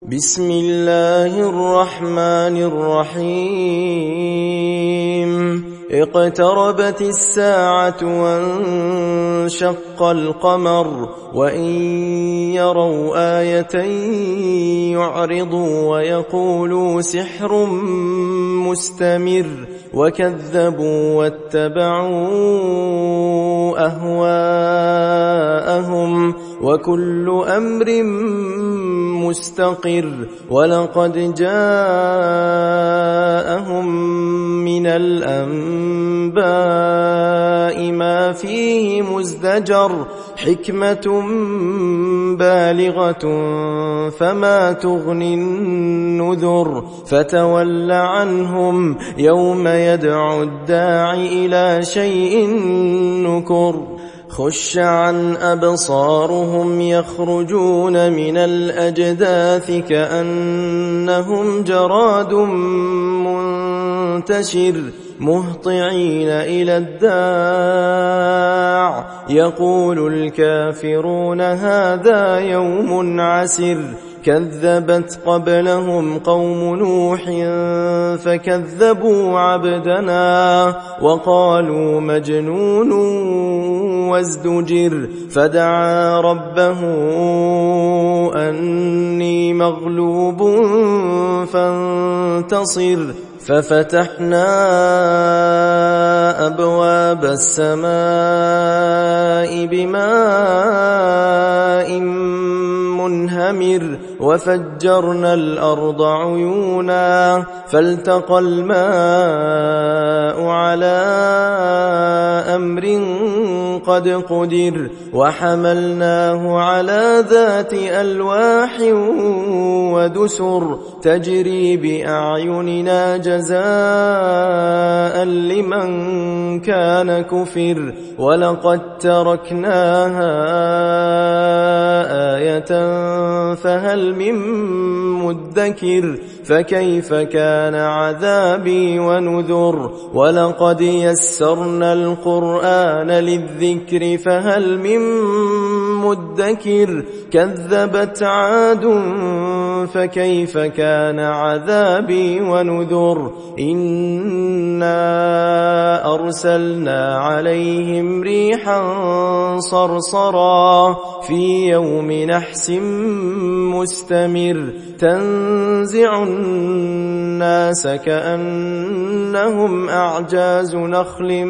بسم الله الرحمن الرحيم اقتربت الساعة وانشق القمر وإن يروا آية يعرضوا ويقولوا سحر مستمر وكذبوا واتبعوا أهواءهم وكل أمر مستقر ولقد جاءهم من الأنباء ما فيه مزدجر حكمة بالغة فما تغني النذر فتول عنهم يوم يدعو الداعي إلى شيء نكر خش عن أبصارهم يخرجون من الأجداث كأنهم جراد منتشر مهطعين إلى الداع يقول الكافرون هذا يوم عسر كذبت قبلهم قوم نوح فكذبوا عبدنا وقالوا مجنون وازدجر فدعا ربه أني مغلوب فانتصر ففتحنا أبواب السماء بماء منهمر وفجرنا الأرض عيونا فالتقى الماء على أمر قد قدر وحملناه على ذات ألواح ودسر تجري بأعيننا جزاء لمن كان كفر ولقد تركناها آية فهل من مدكر فكيف كان عذابي ونذر ولقد يسرنا القرآن للذكر فهل من مدكر كذبت عاد فكيف كان عذابي ونذر إنا أرسلنا عليهم ريحا صرصرا في يوم نحس مستمر تنزع الناس كأنهم أعجاز نخل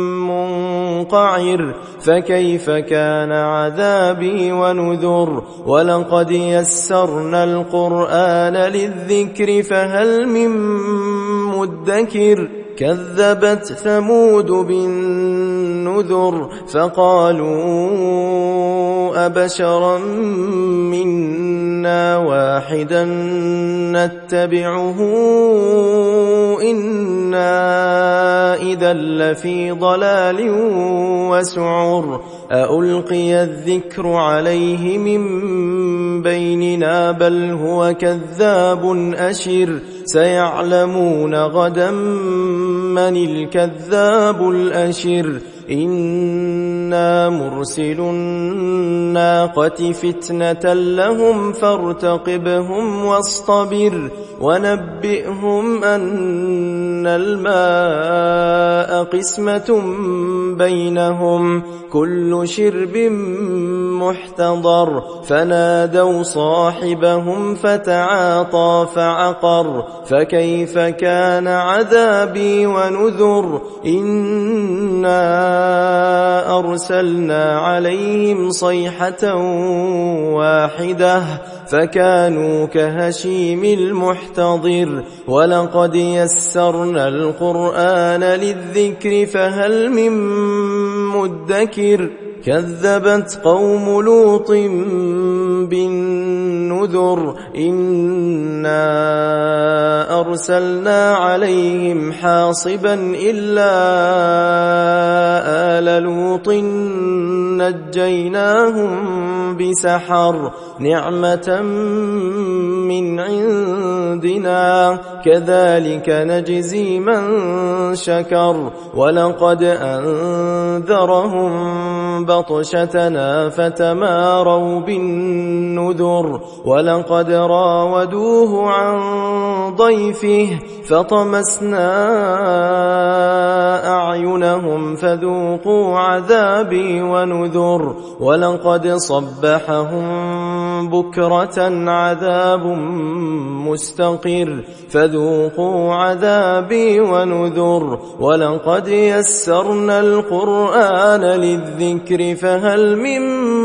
منقعر فكيف كان عذابي ونذر ولقد يسرنا القرآن للذكر فهل من مدكر كذبت ثمود بالنذر فقالوا أبشرا منا واحدا نتبعه إنا إذا لفي ضلال وسعر أألقي الذكر عليه من بيننا بل هو كذاب أشر سيعلمون غدا من الكذاب الأشر إنا مرسل الناقة فتنة لهم فارتقبهم واصطبر ونبئهم أن الماء قسمة بينهم كل شرب محتضر فنادوا صاحبهم فتعاطى فعقر فكيف كان عذابي ونذر إنا أرسلنا عليهم صيحة واحدة فكانوا كهشيم المحتضر ولقد يسرنا القرآن للذكر فهل من مدكر كذبت قوم لوط بالنذر إنا أرسلنا عليهم حاصبا إلا آل لوط نجيناهم بسحر نعمة من عندنا حسنا كذلك نجزي من شكر ولقد أنذرهم بطشتنا فتماروا بالنذر ولقد راودوه عن ضيفه فطمسنا أعينهم فذوقوا عذابي ونذر ولقد صبحهم بكرة عذاب مستقر فذوقوا عذابي ونذر ولقد يسرنا القرآن للذكر فهل من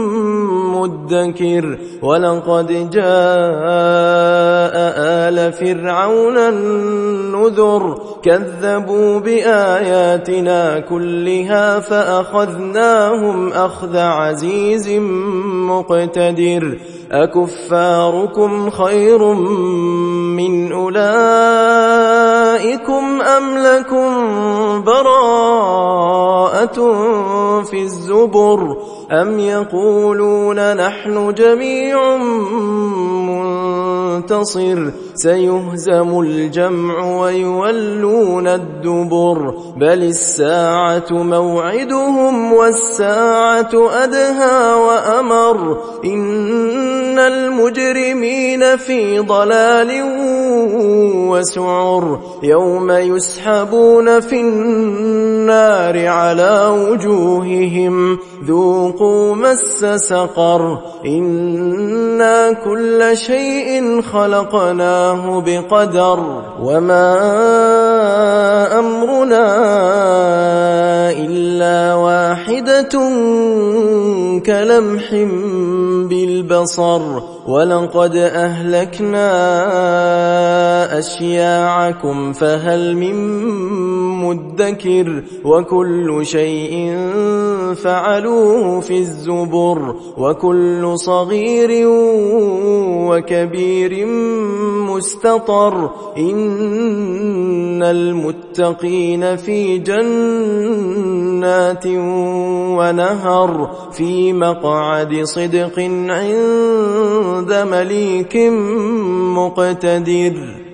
مدكر ولقد جاء آل فرعون النذر كذبوا بآياتنا كلها فأخذناهم أخذ عزيز مقتدر أكفاركم خير من أولئكم أم لكم براءة في الزبر أم يقولون نحن جميع منتصر سيهزم الجمع ويولون الدبر بل الساعة موعدهم والساعة أدهى وأمر إن المجرمين في ضلال وسعر يوم يسحبون في النار على وجوههم ذوقوا مس سقر إنا كل شيء خلقناه بقدر وما أمرنا إلا واحدة كلمح بالبصر ولقد أهلكنا أشياعكم فهل من مدكر وكل شيء فعلوه في الزبر وكل صغير وكبير مستطر إن المتقين في جنات ونهر في مقعد صدق عند مليك مقتدر